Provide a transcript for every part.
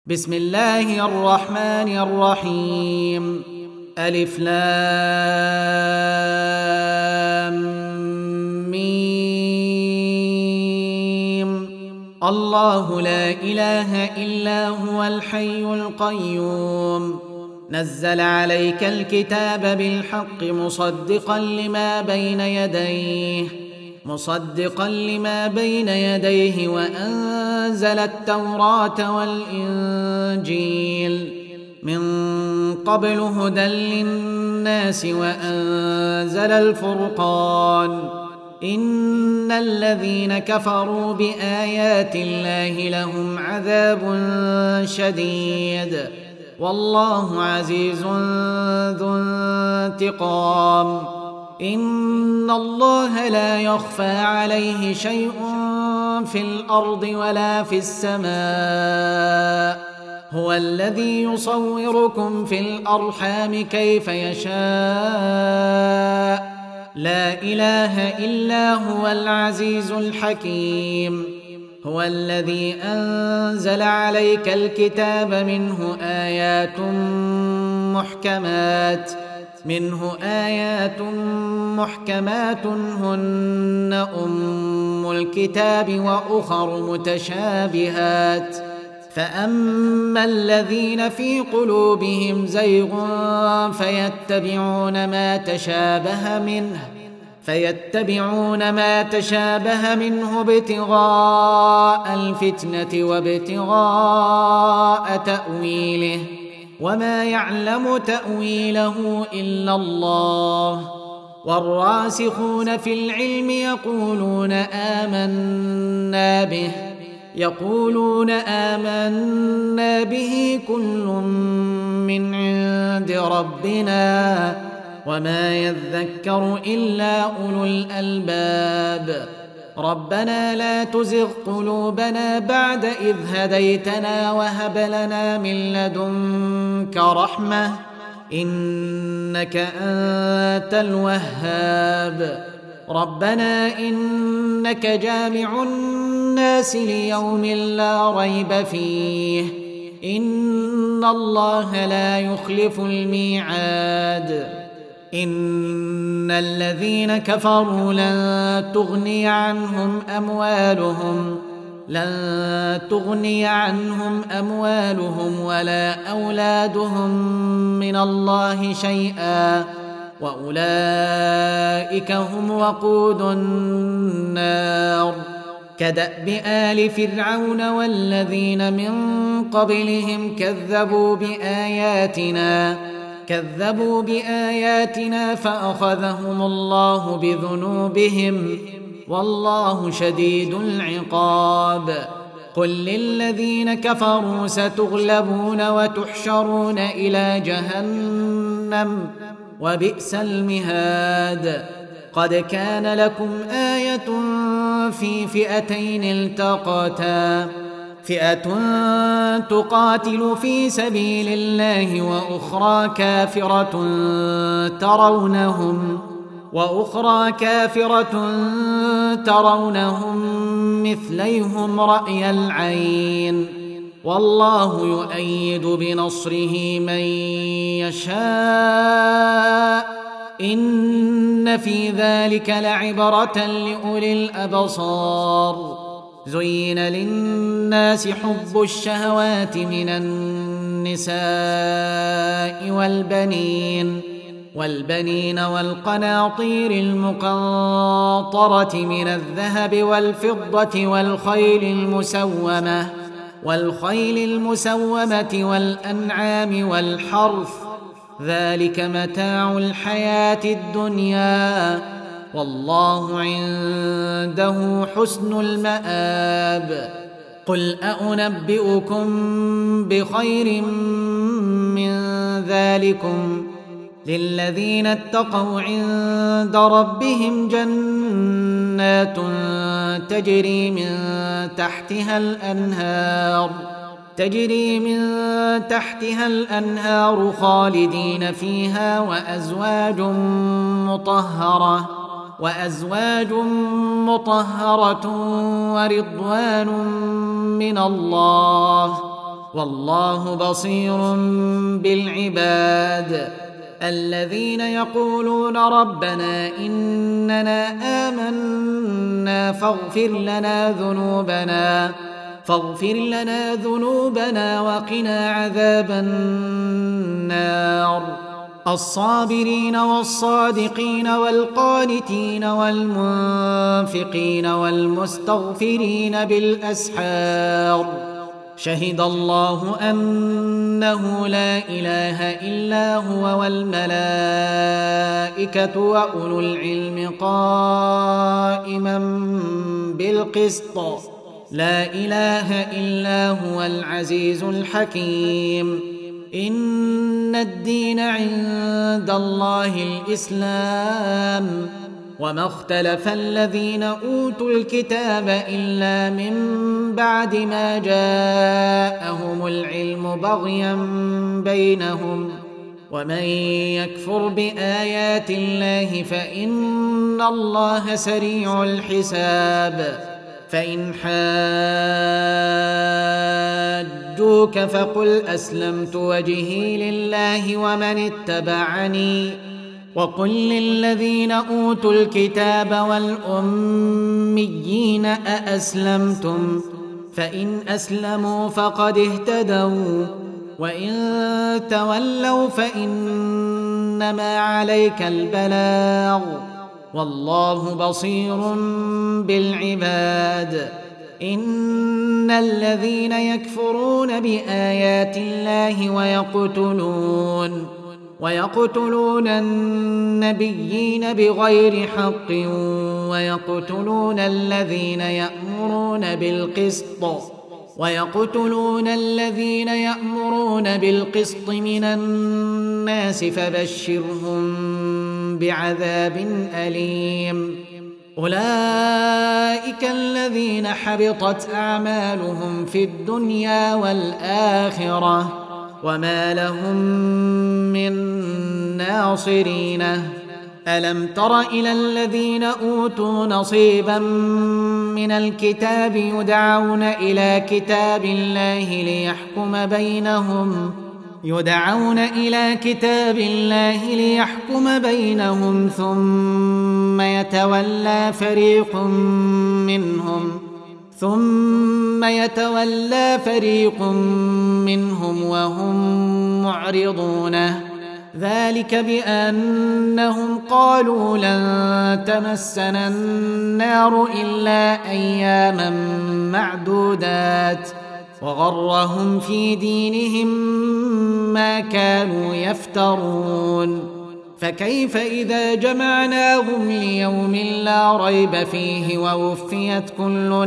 بسم الله الرحمن الرحيم. ألف لام ميم. الله لا إله إلا هو الحي القيوم نزل عليك الكتاب بالحق مصدقا لما بين يديه وأنزل التوراة والإنجيل من قبل هدى للناس وأنزل الفرقان إن الذين كفروا بآيات الله لهم عذاب شديد والله عزيز ذو انتقام. إن الله لا يخفى عليه شيء في الأرض ولا في السماء هو الذي يصوركم في الأرحام كيف يشاء لا إله إلا هو العزيز الحكيم. هو الذي أنزل عليك الكتاب منه آيات محكمات هن أم الكتاب وأخر متشابهات فأما الذين في قلوبهم زيغ فيتبعون ما تشابه منه ابتغاء الفتنة وابتغاء تأويله وما يعلم تأويله إلا الله. والراسخون في العلم يقولون آمنا به كل من عند ربنا وما يذكر إلا أولو الألباب. ربنا لا تزغ قلوبنا بعد إذ هديتنا وهب لنا من لدنك رحمة إنك أنت الوهاب. ربنا إنك جامع الناس ليوم لا ريب فيه إن الله لا يخلف الميعاد. إن الذين كفروا لن تغني عنهم أموالهم ولا أولادهم من الله شيئا وأولئك هم وقود النار. كدأب آل فرعون والذين من قبلهم كذبوا بآياتنا فأخذهم الله بذنوبهم والله شديد العقاب. قل للذين كفروا ستغلبون وتحشرون إلى جهنم وبئس المهاد. قد كان لكم آية في فئتين التقتا فئة تقاتل في سبيل الله وأخرى كافرة ترونهم مثليهم رأي العين والله يؤيد بنصره من يشاء إن في ذلك لعبرة لأولي الأبصار. زين للناس حب الشهوات من النساء والبنين والقناطير المقنطرة من الذهب والفضة والخيل المسومة والأنعام والحرث ذلك متاع الحياة الدنيا والله عنده حسن المآب. قل أنبئكم بخير من ذلكم للذين اتقوا عند ربهم جنات تجري من تحتها الأنهار خالدين فيها وأزواج مطهرة ورضوان من الله والله بصير بالعباد. الذين يقولون ربنا إننا آمنا فاغفر لنا ذنوبنا وقنا عذاب النار. الصابرين والصادقين والقانتين والمنفقين والمستغفرين بالأسحار. شهد الله أنه لا إله إلا هو والملائكة وأولو العلم قائما بالقسط. لا إله إلا هو العزيز الحكيم. إن الدين عند الله الإسلام، وما اختلف الذين أوتوا الكتاب إلا من بعد ما جاءهم العلم بغيا بينهم. ومن يكفر بآيات الله فإن الله سريع الحساب. فإن حاجوك فقل أسلمت وجهي لله ومن اتبعني، وقل للذين أوتوا الكتاب والأميين أأسلمتم؟ فإن أسلموا فقد اهتدوا، وإن تولوا فإنما عليك البلاغ، والله بصير بالعباد. إن الذين يكفرون بآيات الله ويقتلون النبيين بغير حق ويقتلون الذين يأمرون بالقسط من الناس فبشرهم بعذاب أليم. أولئك الذين حبطت أعمالهم في الدنيا والآخرة وما لهم من ناصرين. ألم تر إلى الذين أوتوا نصيبا من الكتاب يدعون إلى كتاب الله ليحكم بينهم ثم يتولى فريق منهم وهم معرضون. ذلك بأنهم قالوا لن تمسنا النار إلا أياما معدودات، وغرهم في دينهم ما كانوا يفترون. فكيف إذا جمعناهم ليوم لا ريب فيه ووفيت كل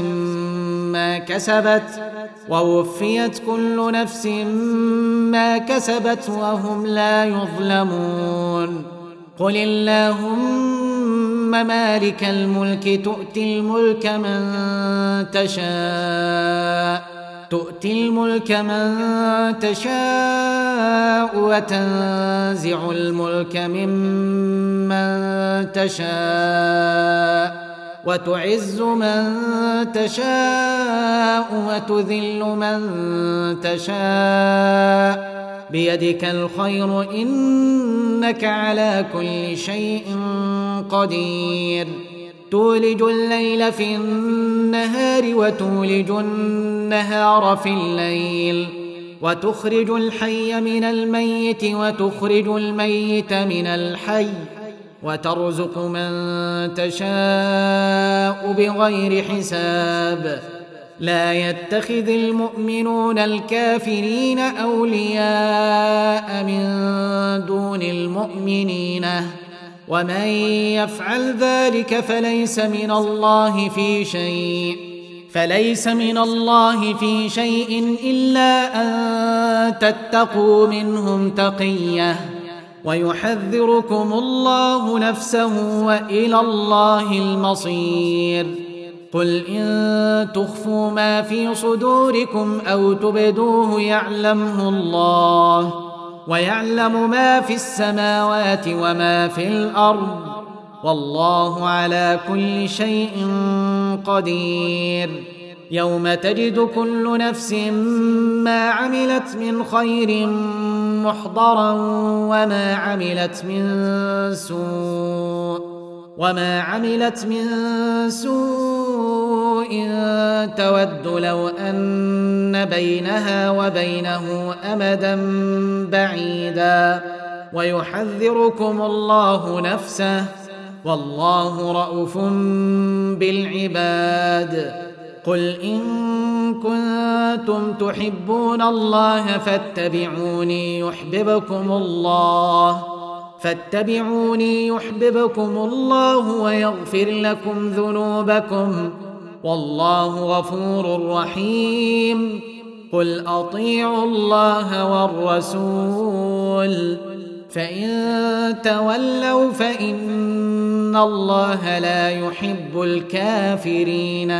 نفس ما كسبت وهم لا يظلمون. قل اللهم مالك الملك تؤتي الملك من تشاء وتنزع الملك ممن تشاء وتعز من تشاء وتذل من تشاء بيدك الخير إنك على كل شيء قدير. تولج الليل في النهار وتولج النهار في الليل، وتخرج الحي من الميت وتخرج الميت من الحي، وترزق من تشاء بغير حساب. لا يتخذ المؤمنون الكافرين أولياء من دون المؤمنين، ومن يفعل ذلك فليس من الله في شيء إلا أن تتقوا منهم تقية، ويحذركم الله نفسه وإلى الله المصير. قل إن تخفوا ما في صدوركم أو تبدوه يعلمه الله، ويعلم ما في السماوات وما في الأرض، والله على كل شيء قدير. يوم تجد كل نفس ما عملت من خير محضرا وما عملت من سوء تود لو أن بينها وبينه أمدا بعيدا ويحذركم الله نفسه والله رءوف بالعباد. قل إن كنتم تحبون الله فاتبعوني يحببكم الله ويغفر لكم ذنوبكم والله غفور رحيم. قل أطيعوا الله والرسول فإن تولوا فإن الله لا يحب الكافرين.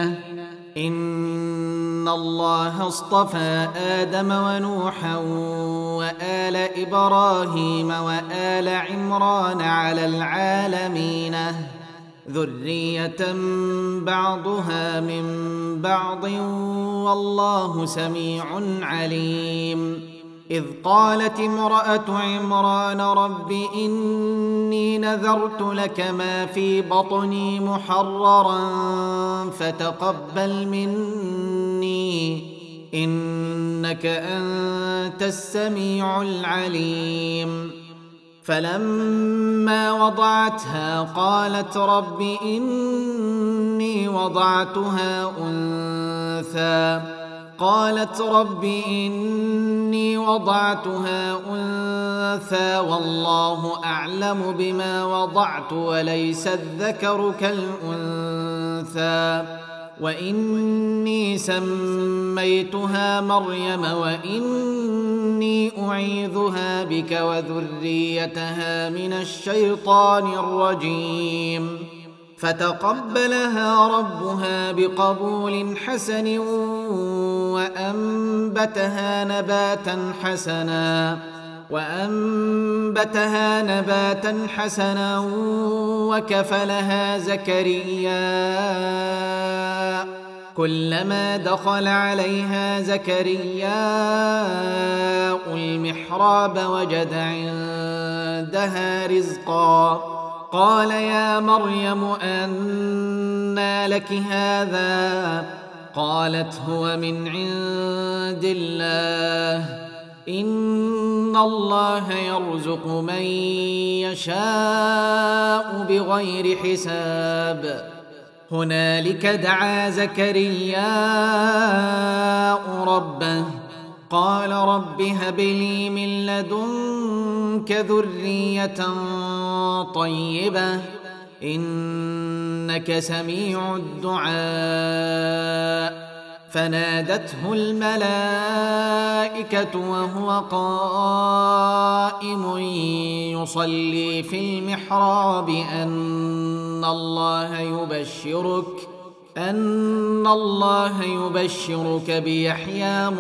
إن الله اصطفى آدم ونوحا وآل إبراهيم وآل عمران على العالمين ذرية بعضها من بعض والله سميع عليم. إذ قالت امرأة عمران رب إني نذرت لك ما في بطني محررا فتقبل مني إنك أنت السميع العليم. فلما وضعتها قالت رب إني وضعتها أنثى والله أعلم بما وضعت وليس الذكر كالأنثى وإني سميتها مريم وإني أعيذها بك وذريتها من الشيطان الرجيم. فتقبلها ربها بقبول حسن وأنبتها نباتا حسنا وكفلها زكريا. كلما دخل عليها زكرياء المحراب وجد عندها رزقا قال يا مريم أنى لك هذا قالت هو من عند الله إن الله يرزق من يشاء بغير حساب. هنالك دعا زكرياء ربه قال رب هب لي من لدنك ذرية طيبة إنك سميع الدعاء. فنادته الملائكة وهو قائم يصلي في المحراب أن الله يبشرك بيحيى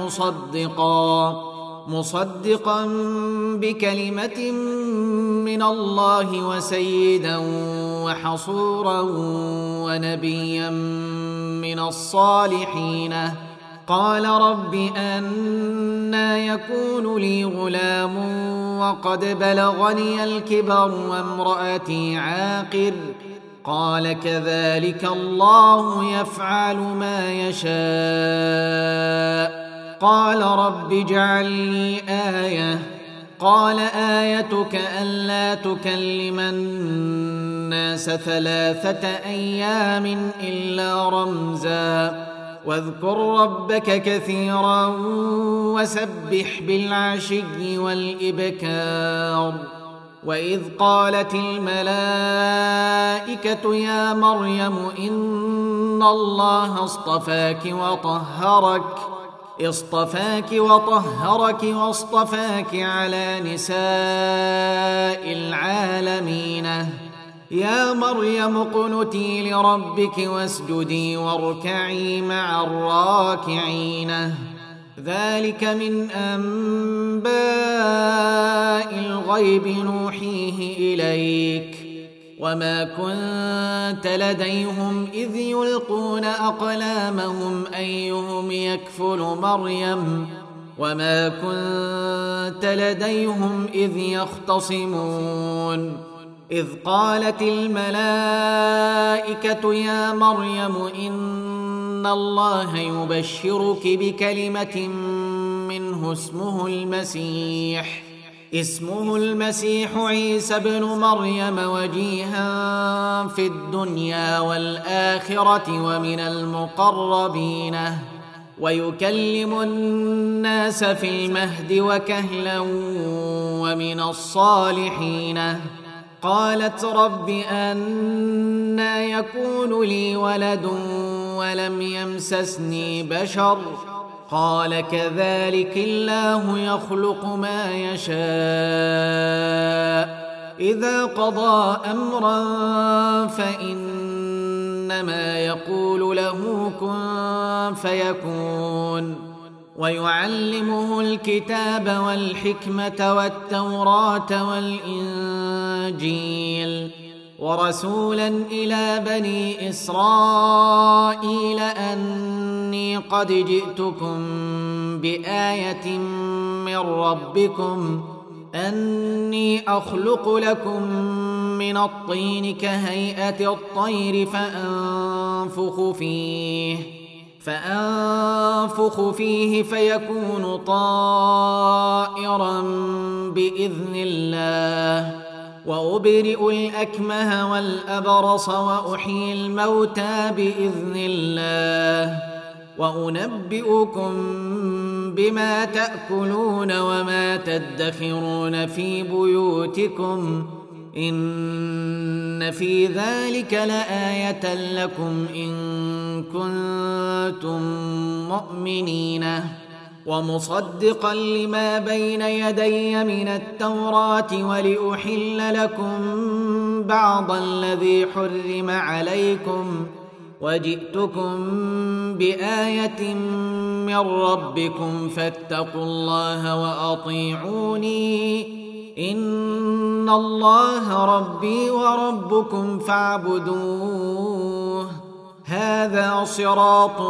مصدقا بكلمة من الله وسيدا وحصورا ونبيا من الصالحين. قال رب أنى يكون لي غلام وقد بلغني الكبر وامرأتي عاقر قال كذلك الله يفعل ما يشاء. قال رب اجعل لي آية قال آيتك ألا تكلم الناس 3 أيام إلا رمزا واذكر ربك كثيرا وسبح بالعشي والإبكار. وإذ قالت الملائكة يا مريم إن الله اصطفاك وطهرك واصطفاك على نساء العالمين. يا مريم اقنتي لربك واسجدي واركعي مع الراكعين. ذلك من أنباء الغيب نوحيه إليك وما كنت لديهم إذ يلقون أقلامهم أيهم يكفل مريم وما كنت لديهم إذ يختصمون إذ قالت الملائكة يا مريم إن الله يبشرك بكلمة منه اسمه المسيح عيسى بن مريم وجيها في الدنيا والآخرة ومن المقربين ويكلم الناس في المهد وكهلا ومن الصالحين قالت رب أنى يكون لي ولد ولم يمسسني بشر قال كذلك الله يخلق ما يشاء إذا قضى أمرا فإنما يقول له كن فيكون ويعلمه الكتاب والحكمة والتوراة والإنجيل ورسولا إلى بني إسرائيل أني قد جئتكم بآية من ربكم أني أخلق لكم من الطين كهيئة الطير فأنفخ فيه فيكون طائرا بإذن الله وأبرئ الأكمه والأبرص وأحيي الموتى بإذن الله وأنبئكم بما تأكلون وما تدخرون في بيوتكم إن في ذلك لآية لكم إن كنتم مؤمنين ومصدقا لما بين يدي من التوراة ولأحل لكم بعض الذي حرم عليكم وجئتكم بآية من ربكم فاتقوا الله وأطيعوني إن الله ربي وربكم فاعبدوه هذا صراط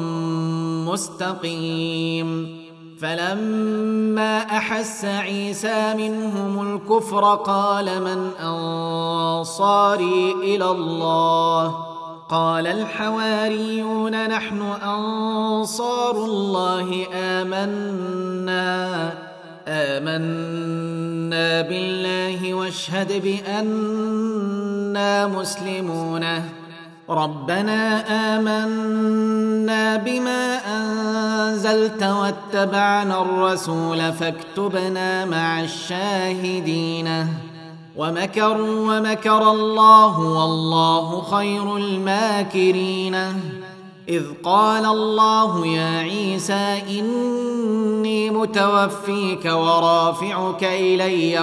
مستقيم فلما أحس عيسى منهم الكفر قال من أنصاري إلى الله قال الحواريون نحن أنصار الله آمنا بالله واشهد بأننا مسلمون ربنا آمنا بما أنزلت واتبعنا الرسول فاكتبنا مع الشاهدين ومكروا ومكر الله والله خير الماكرين إذ قال الله يا عيسى إني متوفيك ورافعك إلي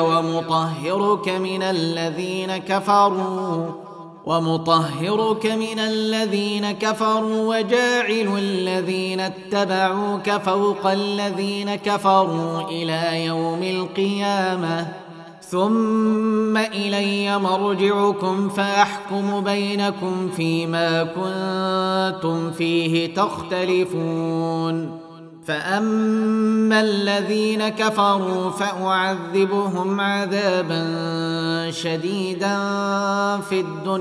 ومطهرك من الذين كفروا وجاعل الذين اتبعوك فوق الذين كفروا إلى يوم القيامة ثم إلي مرجعكم فأحكم بينكم فيما كنتم فيه تختلفون فأما الذين كفروا فأعذبهم عذابا شديدا في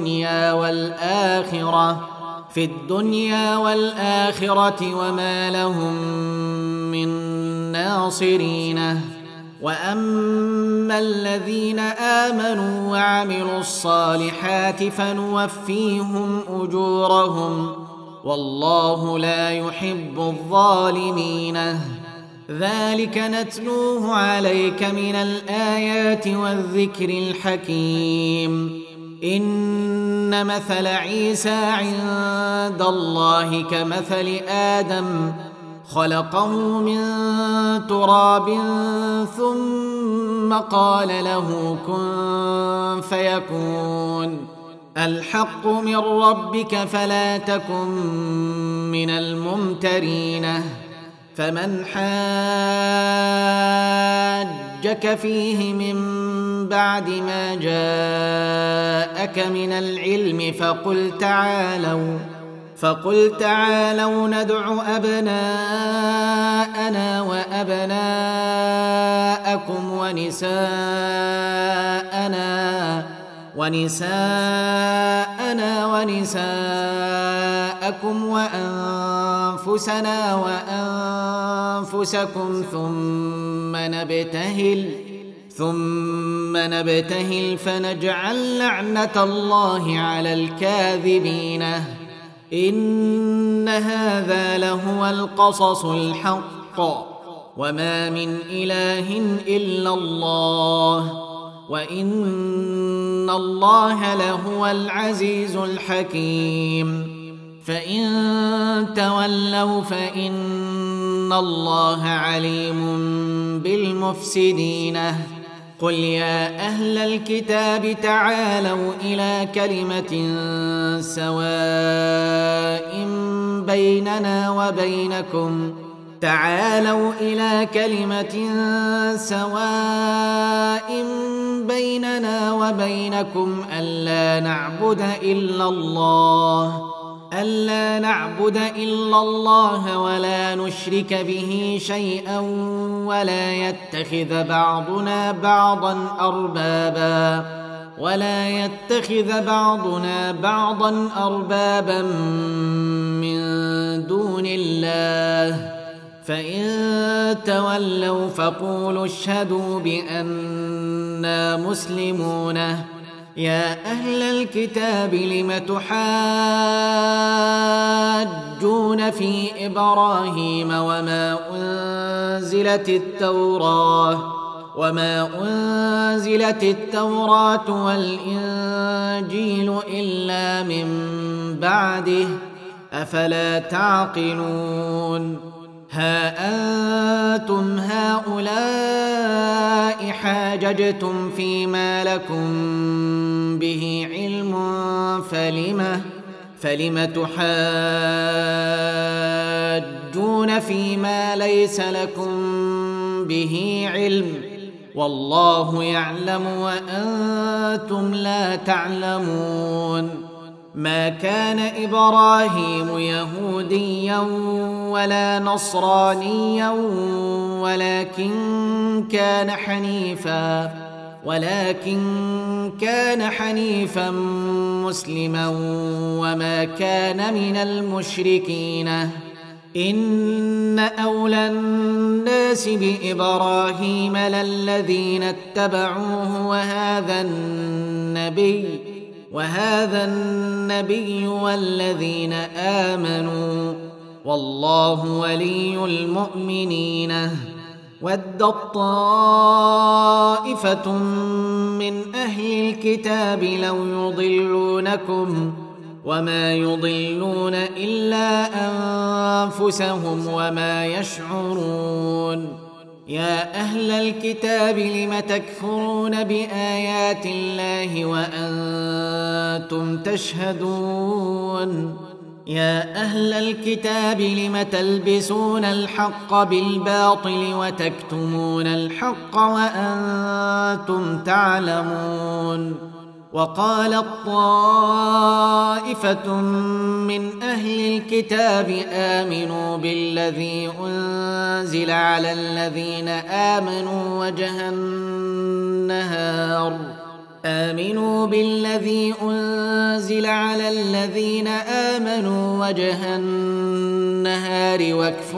الدنيا والآخرة وما لهم من ناصرين وأما الذين آمنوا وعملوا الصالحات فنوفيهم أجورهم والله لا يحب الظالمين ذلك نتلوه عليك من الآيات والذكر الحكيم إن مثل عيسى عند الله كمثل آدم خلقه من تراب ثم قال له كن فيكون الحق من ربك فلا تكن من الممترين فمن حاجك فيه من بعد ما جاءك من العلم فقل تعالوا ندع أبناءنا وأبناءكم ونساءنا ونساءكم وأنفسنا وأنفسكم ثم نبتهل فنجعل لعنة الله على الكاذبين إن هذا لهو القصص الحق وما من إله إلا الله وإن الله لهو العزيز الحكيم فإن تولوا فإن الله عليم بالمفسدين قل يا أهل الكتاب تعالوا إلى كلمة سواء بيننا وبينكم ألا نعبد إلا الله ولا نشرك به شيئا ولا يتخذ بعضنا بعضا أربابا من دون الله فإن تولوا فقولوا اشهدوا بأننا مسلمون يا أهل الكتاب لم تحاجون في إبراهيم وما أنزلت التوراة والإنجيل إلا من بعده أفلا تعقلون ها أنتم هؤلاء حاججتم فيما لكم به علم فلم تحاجون فيما ليس لكم به علم والله يعلم وأنتم لا تعلمون ما كان إبراهيم يهوديا ولا نصرانيا ولكن كان حنيفا مسلما وما كان من المشركين إن أولى الناس بإبراهيم للذين اتبعوه وهذا النبي والذين آمنوا والله ولي المؤمنين ودت طائفة من أهل الكتاب لو يضلونكم وما يضلون إلا أنفسهم وما يشعرون يا أهل الكتاب لم تكفرون بآيات الله وأنتم تشهدون يا أهل الكتاب لم تلبسون الحق بالباطل وتكتمون الحق وأنتم تعلمون وقالت طائفة من أهل الكتاب آمنوا بالذي أنزل على الذين آمنوا وجه النهار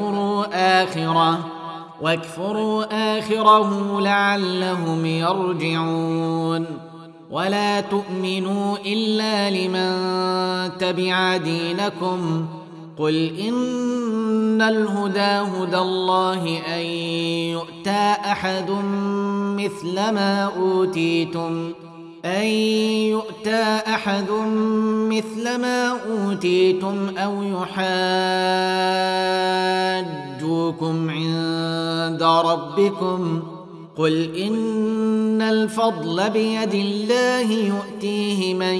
واكفروا آخره لعلهم يرجعون ولا تؤمنوا إلا لمن تبع دينكم قل إن الهدى هدى الله أن يؤتى أحد مثل ما أوتيتم أو يحاجوكم عند ربكم قل إن الفضل بيد الله يؤتيه من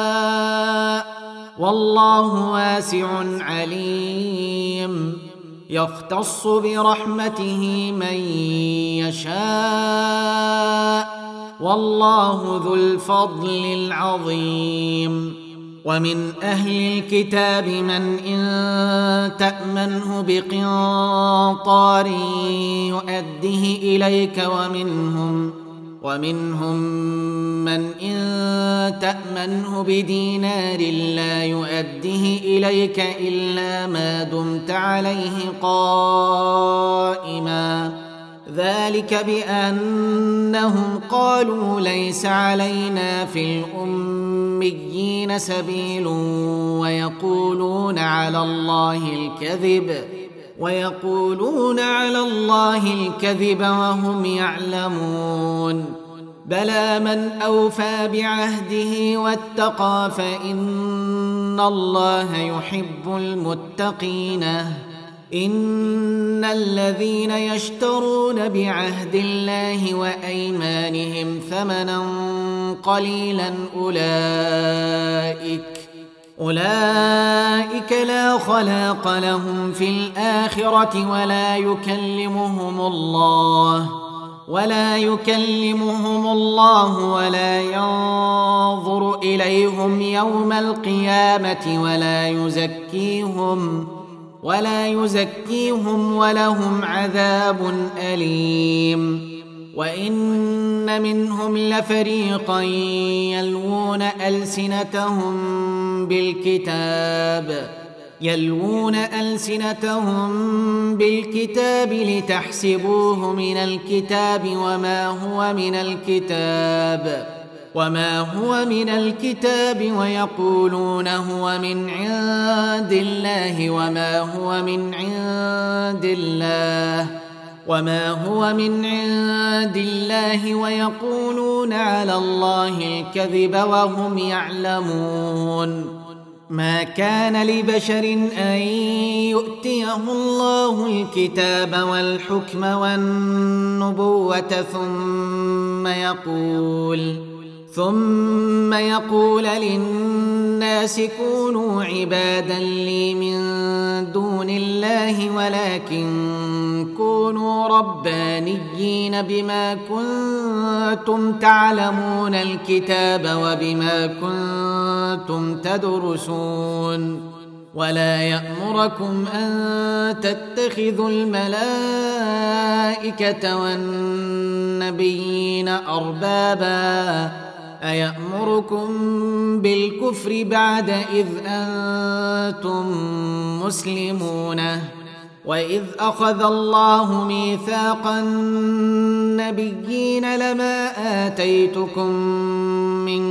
يشاء والله واسع عليم يختص برحمته من يشاء والله ذو الفضل العظيم. ومن أهل الكتاب من إن تأمنه بقنطار يؤده إليك ومنهم من إن تأمنه بدينار لا يؤده إليك إلا ما دمت عليه قائما، ذلك بأنهم قالوا ليس علينا في الأميين سبيل ويقولون على الله الكذب وهم يعلمون. بلى من أوفى بعهده واتقى فإن الله يحب المتقين. إن الذين يشترون بعهد الله وأيمانهم ثمنا قليلا أولئك لا خلاق لهم في الآخرة ولا يكلمهم الله ولا ينظر إليهم يوم القيامة ولا يزكيهم ولهم عذاب أليم. وإن منهم لفريقا يلوون ألسنتهم بالكتاب لتحسبوه من الكتاب وما هو من الكتاب ويقولون هو من عند الله ويقولون على الله الكذب وهم يعلمون. ما كان لبشر أن يؤتيه الله الكتاب والحكم والنبوة ثم يقول للناس كونوا عبادا لي من دون الله ولكن كونوا ربانيين بما كنتم تعلمون الكتاب وبما كنتم تدرسون. ولا يأمركم أن تتخذوا الملائكة والنبيين أربابا أيأمركم بالكفر بعد إذ أنتم مسلمون. وإذ أخذ الله ميثاق النبيين لما آتيتكم من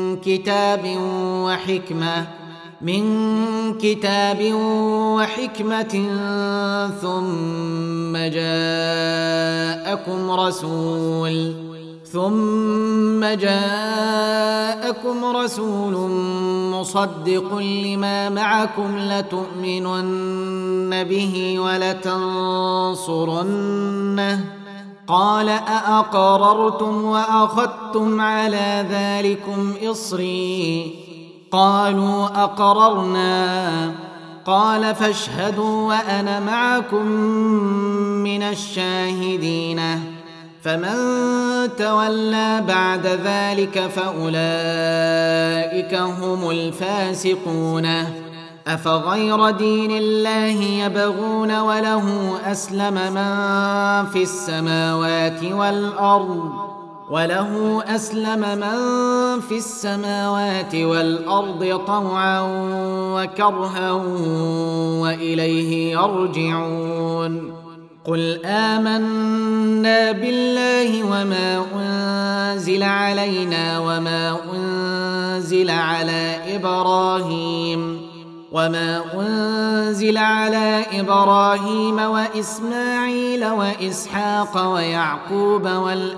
كتاب وحكمة ثم جاءكم رسول مصدق لما معكم لتؤمنن به ولتنصرنه قال أأقررتم وأخذتم على ذلكم إصري قالوا أقررنا قال فاشهدوا وأنا معكم من الشاهدين. فمن تولى بعد ذلك فأولئك هم الفاسقون. أفغير دين الله يبغون وله أسلم من في السماوات والأرض طوعا وكرها وإليه يرجعون. قل آمنا بالله وما أنزل علينا وما أنزل على إبراهيم وإسماعيل وإسحاق ويعقوب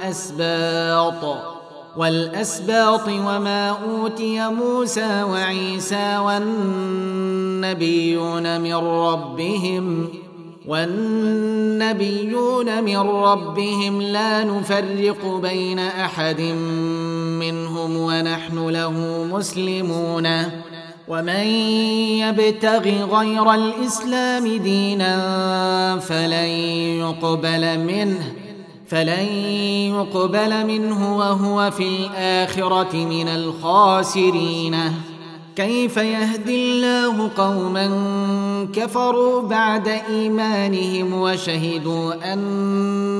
والأسباط وما أوتي موسى وعيسى والنبيون من ربهم لا نفرق بين أحد منهم ونحن له مسلمون. ومن يبتغ غير الإسلام دينا فلن يقبل منه وهو في الآخرة من الخاسرين. كيف يهدي الله قوما كفروا بعد إيمانهم وشهدوا أن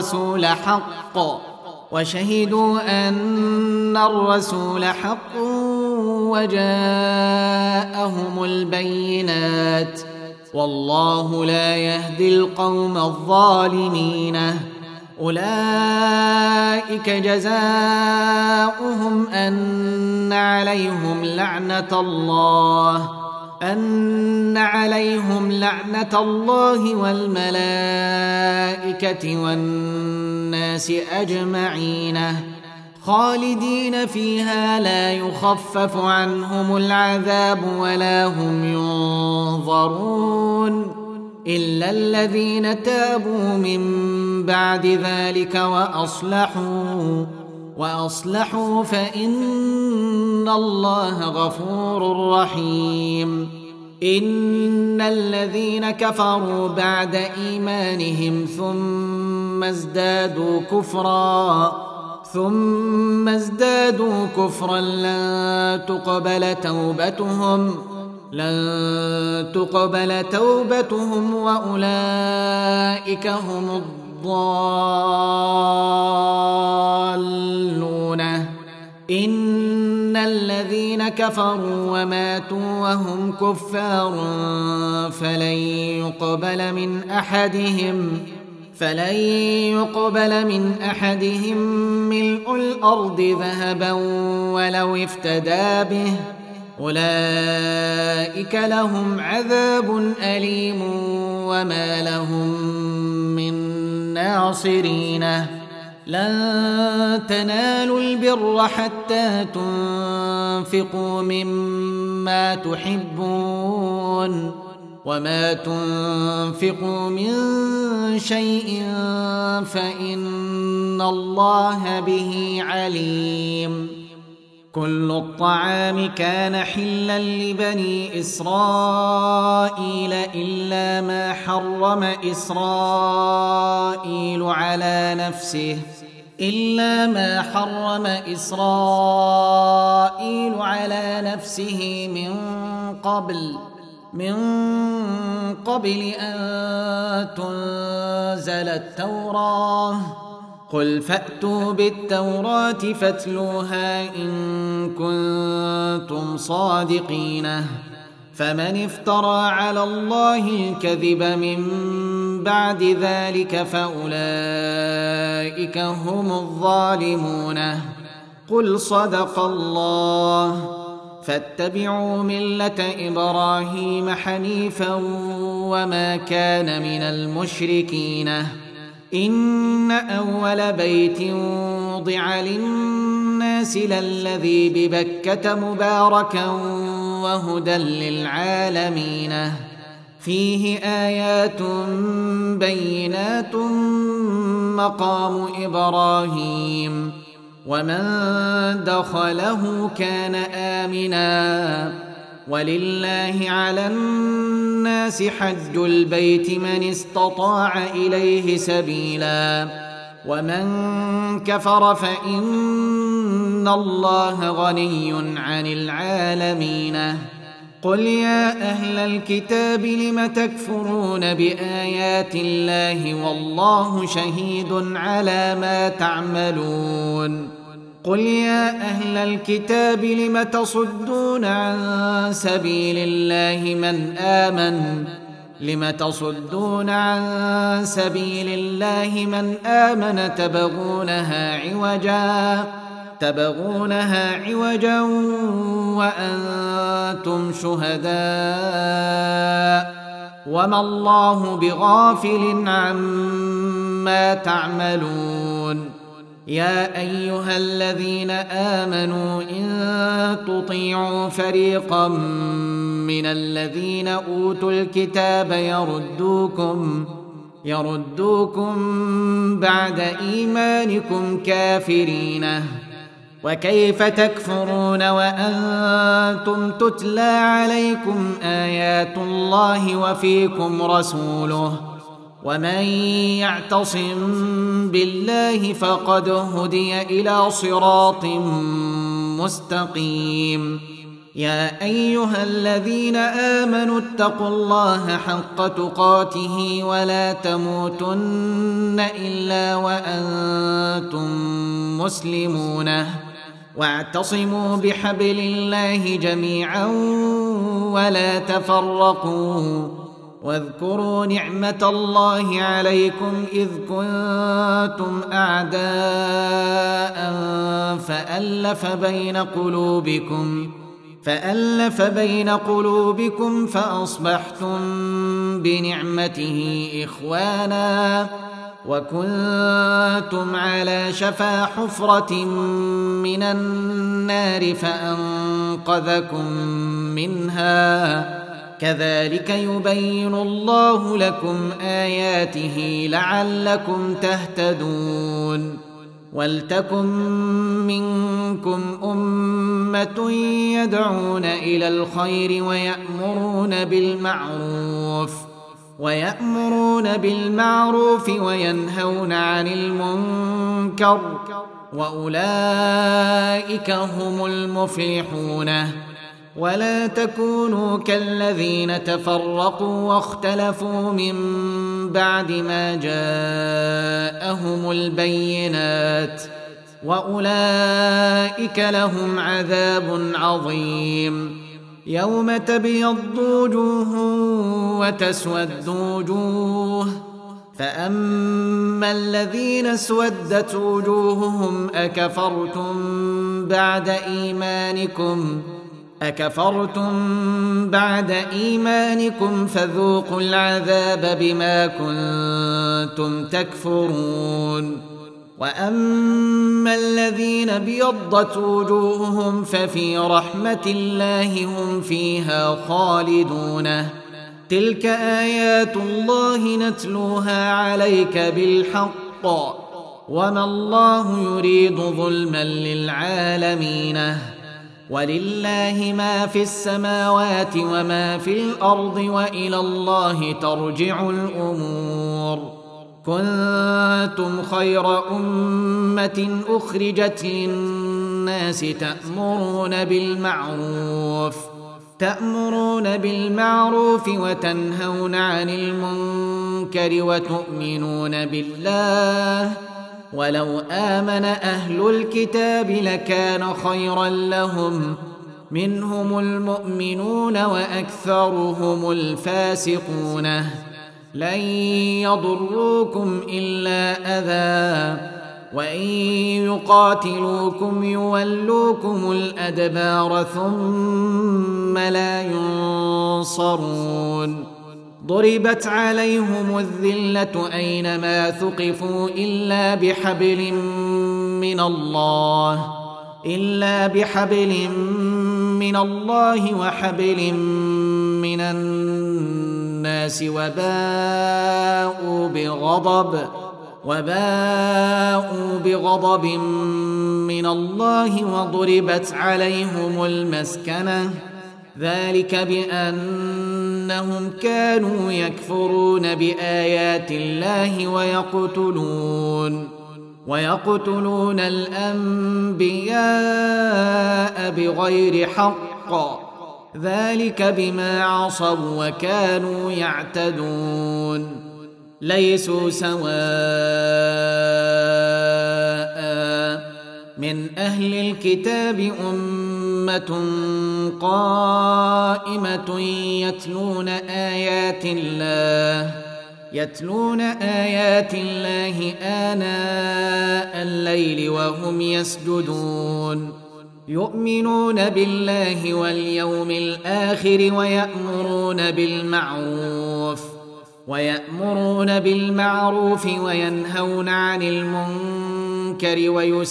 الرسول حق وجاءهم البينات والله لا يهدي القوم الظالمين. أولئك جزاؤهم أن عليهم لعنة الله والملائكة والناس أجمعين خالدين فيها لا يخفف عنهم العذاب ولا هم ينظرون إلا الذين تابوا من بعد ذلك وأصلحوا فإن الله غفور رحيم. إن الذين كفروا بعد إيمانهم ثم ازدادوا كفرا لن تقبل توبتهم وأولئك هم الضالون. إن الذين كفروا وماتوا وهم كفار فلن يقبل من أحدهم ملء الأرض ذهبا ولو افتدى به أولئك لهم عذاب أليم وما لهم من ناصرين. لن تنالوا البر حتى تنفقوا مما تحبون وما تنفقوا من شيء فإن الله به عليم. كل الطعام كان حلا لبني إسرائيل إلا ما حرم إسرائيل على نفسه من قبل أن تنزل التوراة. قل فأتوا بالتوراة فاتلوها إن كنتم صادقين. فمن افترى على الله الكذب من بعد ذلك فأولئك هم الظالمون. قل صدق الله. فاتبعوا ملة إبراهيم حنيفا وما كان من المشركين. إن أول بيت وضع للناس للذي ببكة مباركا وهدى للعالمين. فيه آيات بينات مقام إبراهيم ومن دخله كان آمنا. ولله على الناس حج البيت من استطاع إليه سبيلا ومن كفر فإن الله غني عن العالمين. قل يا أهل الكتاب لم تكفرون بآيات الله والله شهيد على ما تعملون. قل يا أهل الكتاب لم تصدون عن سبيل الله من آمن تبغونها عوجا وأنتم شهداء وما الله بغافل عما تعملون. يا أيها الذين آمنوا إن تطيعوا فريقا من الذين أوتوا الكتاب يردوكم بعد إيمانكم كافرين. وكيف تكفرون وأنتم تتلى عليكم آيات الله وفيكم رسوله ومن يعتصم بالله فقد هدي إلى صراط مستقيم. يا أيها الذين آمنوا اتقوا الله حق تقاته ولا تموتن إلا وأنتم مسلمون واعتصموا بحبل الله جميعا ولا تفرقوا واذكروا نعمة الله عليكم إذ كنتم أعداء فألف بين قلوبكم فأصبحتم بنعمته إخوانا وكنتم على شفا حفرة من النار فأنقذكم منها كذلك يبين الله لكم آياته لعلكم تهتدون. ولتكن منكم أمة يدعون إلى الخير ويأمرون بالمعروف وينهون عن المنكر وأولئك هم المفلحون. ولا تكونوا كالذين تفرقوا واختلفوا من بعد ما جاءهم البينات وأولئك لهم عذاب عظيم. يوم تبيض وجوه وتسود وجوه فأما الذين اسودت وجوههم أكفرتم بعد إيمانكم فذوقوا العذاب بما كنتم تكفرون. وأما الذين ابيضت وجوههم ففي رحمة الله هم فيها خالدون. تلك آيات الله نتلوها عليك بالحق وما الله يريد ظلما للعالمين. ولله ما في السماوات وما في الأرض وإلى الله ترجع الأمور. كنتم خير أمة أخرجت للناس تأمرون بالمعروف وتنهون عن المنكر وتؤمنون بالله ولو آمن أهل الكتاب لكان خيرا لهم منهم المؤمنون وأكثرهم الفاسقون. لن يضروكم إلا أذى وإن يقاتلوكم يولوكم الأدبار ثم لا ينصرون. ضربت عليهم الذلة أينما ثقفوا إلا بحبل من الله وحبل من الناس وباءوا بغضب من الله وضربت عليهم المسكنة ذلك بأنهم كانوا يكفرون بآيات الله ويقتلون الأنبياء بغير حق ذلك بما عصوا وكانوا يعتدون. ليسوا سواء من أهل الكتاب أمة قائمة يتلون آيات الله آناء الليل وهم يسجدون يؤمنون بالله واليوم الآخر ويأمرون بالمعروف وينهون عن المنكر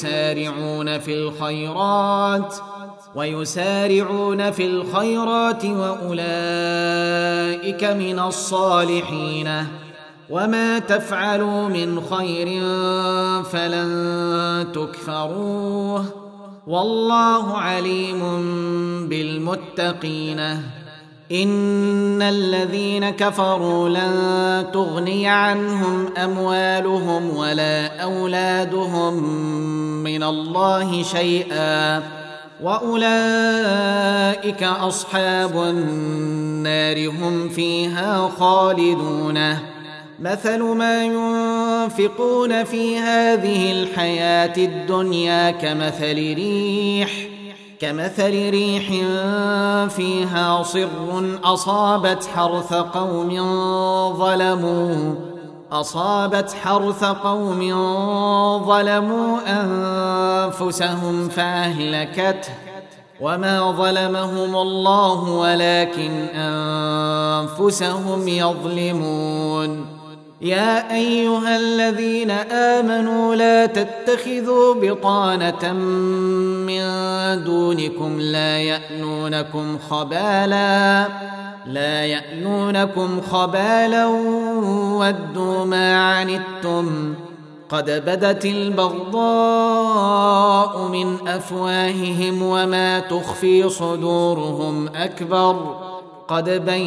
ويسارعون في الخيرات وأولئك من الصالحين. وما تفعلوا من خير فلن تكفروه والله عليم بالمتقين. إن الذين كفروا لن تغني عنهم أموالهم ولا أولادهم من الله شيئا، وأولئك أصحاب النار هم فيها خالدون. مثل ما ينفقون في هذه الحياة الدنيا كمثل ريح فيها صر أصابت حرث قوم ظلموا أنفسهم فأهلكته، وما ظلمهم الله ولكن أنفسهم يظلمون. يا أيها الذين آمنوا لا تتخذوا بطانة من دونكم لا يألونكم خبالا ودوا ما عنتم قد بدت البغضاء من أفواههم وما تخفي صدورهم أكبر قد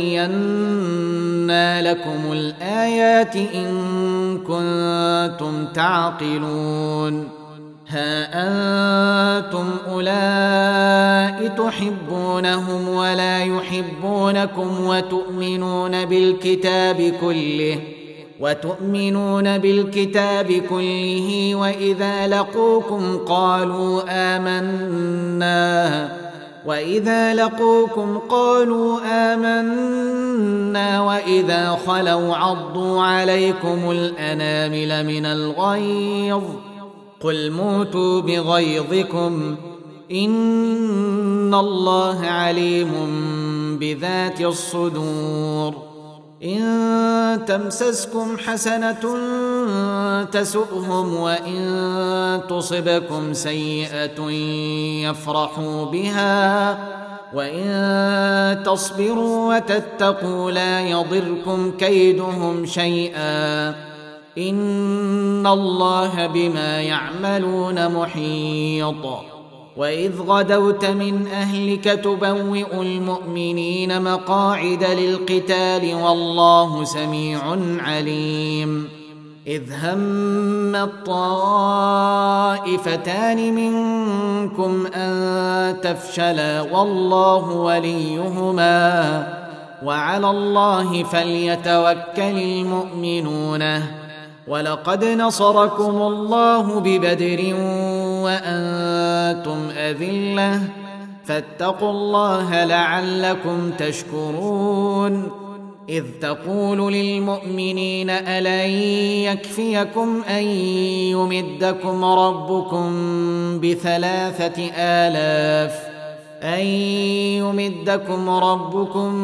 بينا لكم الآيات إن كنتم تعقلون. ها أنتم أولئك تحبونهم ولا يحبونكم وتؤمنون بالكتاب كله وإذا لقوكم قالوا آمنا وإذا خلوا عضوا عليكم الأنامل من الغيظ قل موتوا بغيظكم إن الله عليم بذات الصدور. إن تمسسكم حسنة تسؤهم وإن تصبكم سيئة يفرحوا بها وإن تصبروا وتتقوا لا يضركم كيدهم شيئا إن الله بما يعملون محيط. وإذ غدوت من أهلك تبوئ المؤمنين مقاعد للقتال والله سميع عليم. إذ هم الطائفتان منكم أن تفشلا والله وليهما وعلى الله فليتوكل المؤمنون. ولقد نصركم الله ببدر وأنتم أذلة فاتقوا الله لعلكم تشكرون. إذ تقول للمؤمنين ألن يكفيكم أن يمدكم ربكم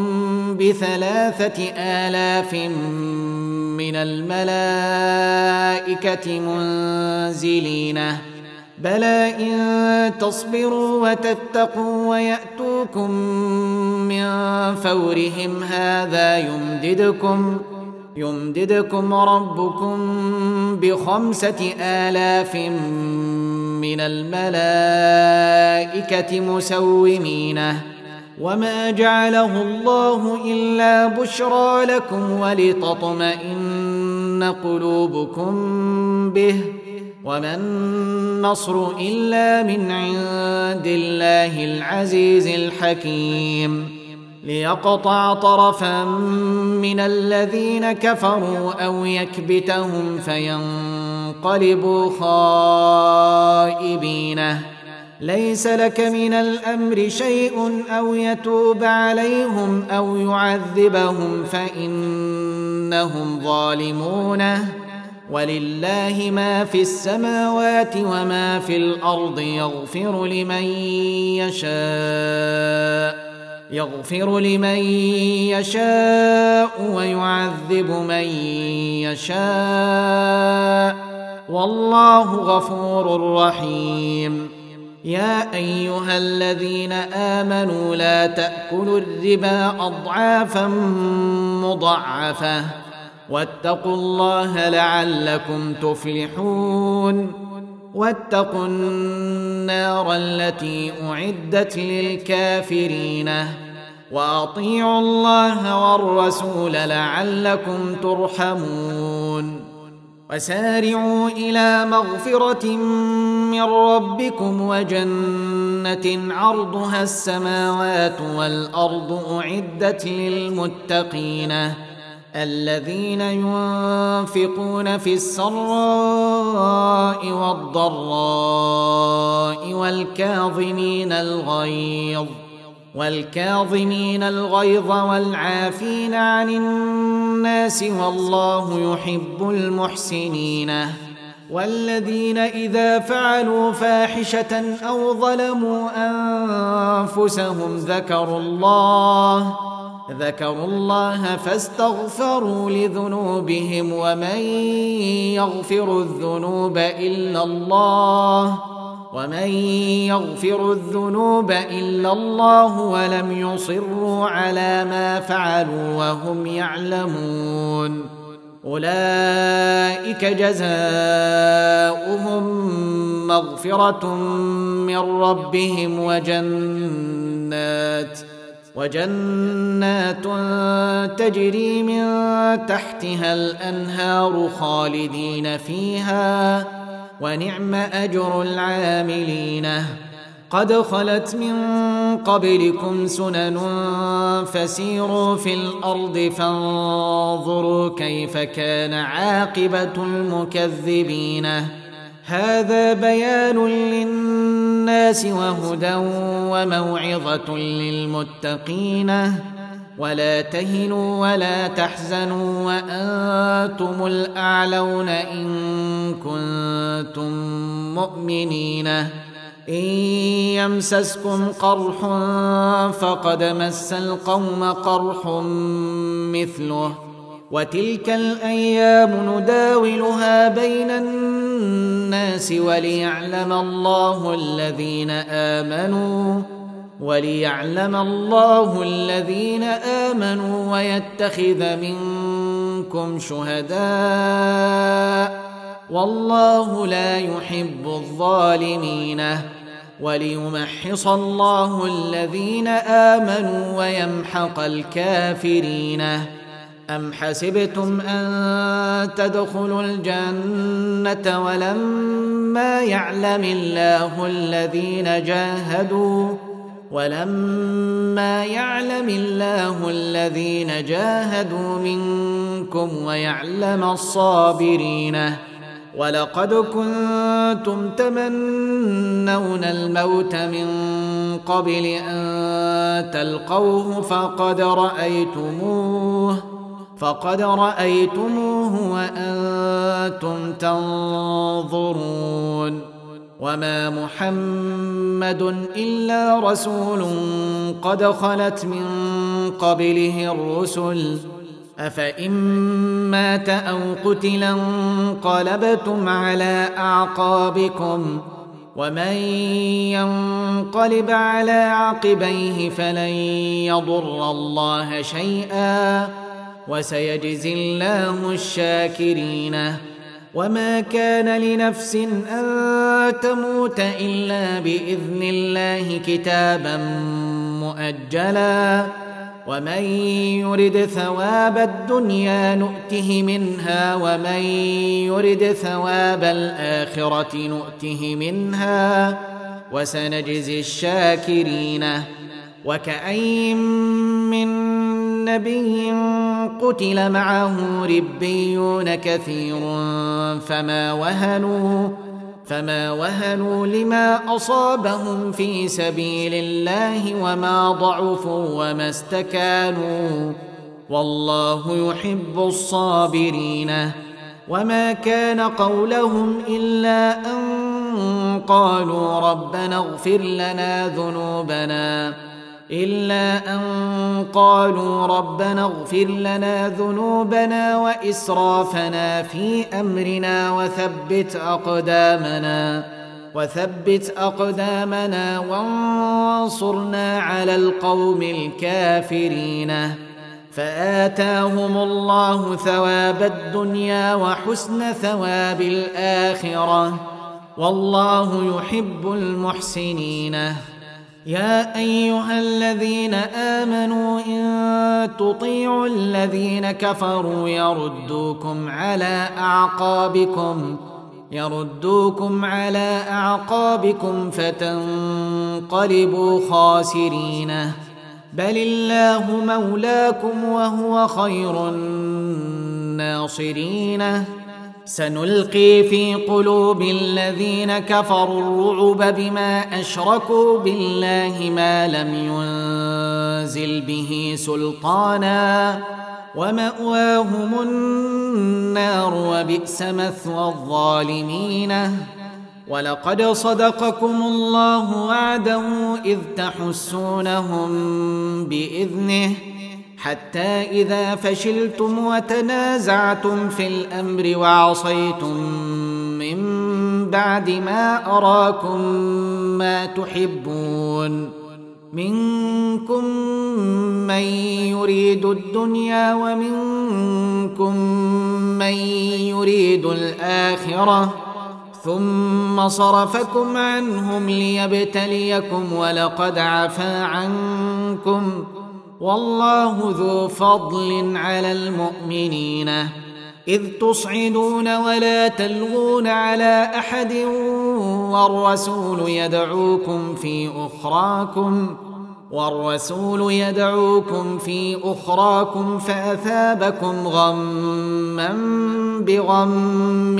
ب3,000 من الملائكة منزلين بلى إن تصبروا وتتقوا ويأتوكم من فورهم هذا يمددكم ربكم ب5,000 من الملائكة مسومين وما جعله الله إلا بشرى لكم ولتطمئن قلوبكم به وما النصر إلا من عند الله العزيز الحكيم. ليقطع طرفا من الذين كفروا أو يكبتهم فينقلبوا خائبين. ليس لك من الأمر شيء أو يتوب عليهم أو يعذبهم فإنهم ظالمون ولله ما في السماوات وما في الأرض يغفر لمن يشاء ويعذب من يشاء والله غفور رحيم. يا أيها الذين آمنوا لا تأكلوا الربا أضعافا مضاعفة واتقوا الله لعلكم تفلحون. واتقوا النار التي أعدت للكافرين وأطيعوا الله والرسول لعلكم ترحمون وسارعوا إلى مغفرة من ربكم وجنة عرضها السماوات والأرض أعدت للمتقين الذين ينفقون في السراء والضراء والكاظمين الغيظ والعافين عن الناس والله يحب المحسنين والذين إذا فعلوا فاحشة أو ظلموا أنفسهم ذكروا الله فاستغفروا لذنوبهم ومن يغفر الذنوب إلا الله ولم يصروا على ما فعلوا وهم يعلمون أولئك جزاؤهم مغفرة من ربهم وجنات تجري من تحتها الأنهار خالدين فيها ونعم أجر العاملين قد خلت من قبلكم سنن فسيروا في الأرض فانظروا كيف كان عاقبة المكذبين هذا بيان للناس وهدى وموعظة للمتقين ولا تهنوا ولا تحزنوا وأنتم الأعلون إن كنتم مؤمنين إن يمسسكم قرح فقد مس القوم قرح مثله وتلك الأيام نداولها بين الناس وليعلم الله الذين آمنوا ويتخذ منكم شهداء والله لا يحب الظالمين وليمحص الله الذين آمنوا ويمحق الكافرين أم حسبتم أن تدخلوا الجنة ولما يعلم الله الذين جاهدوا منكم ويعلم الصابرين ولقد كنتم تمنون الموت من قبل أن تلقوه فقد رأيتموه وأنتم تنظرون وما محمد إلا رسول قد خلت من قبله الرسل أفإن مات أو قتل انقلبتم على أعقابكم ومن ينقلب على عقبيه فلن يضر الله شيئا وسيجزي الله الشاكرين وما كان لنفس أن تموت إلا بإذن الله كتابا مؤجلا ومن يرد ثواب الدنيا نؤته منها ومن يرد ثواب الآخرة نؤته منها وسنجزي الشاكرين وكأين من نبي قتل معه ربيون كثير فما وهنوا لما أصابهم في سبيل الله وما ضعفوا وما استكانوا والله يحب الصابرين وما كان قولهم إلا أن قالوا ربنا اغفر لنا ذنوبنا وإسرافنا في أمرنا وثبت أقدامنا وانصرنا على القوم الكافرين فآتاهم الله ثواب الدنيا وحسن ثواب الآخرة والله يحب المحسنين. يا أيها الذين آمنوا إن تطيعوا الذين كفروا يردوكم على أعقابكم فتنقلبوا خاسرين. بل الله مولاكم وهو خير الناصرين. سنلقي في قلوب الذين كفروا الرعب بما أشركوا بالله ما لم ينزل به سلطانا ومأواهم النار وبئس مثوى الظالمين. ولقد صدقكم الله وعده إذ تحسونهم بإذنه حتى إذا فشلتم وتنازعتم في الأمر وعصيتم من بعد ما أراكم ما تحبون منكم من يريد الدنيا ومنكم من يريد الآخرة ثم صرفكم عنهم ليبتليكم ولقد عفا عنكم والله ذو فضل على المؤمنين. إذ تصعدون ولا تلوون على أحد والرسول يدعوكم في أخراكم فأثابكم غما بغم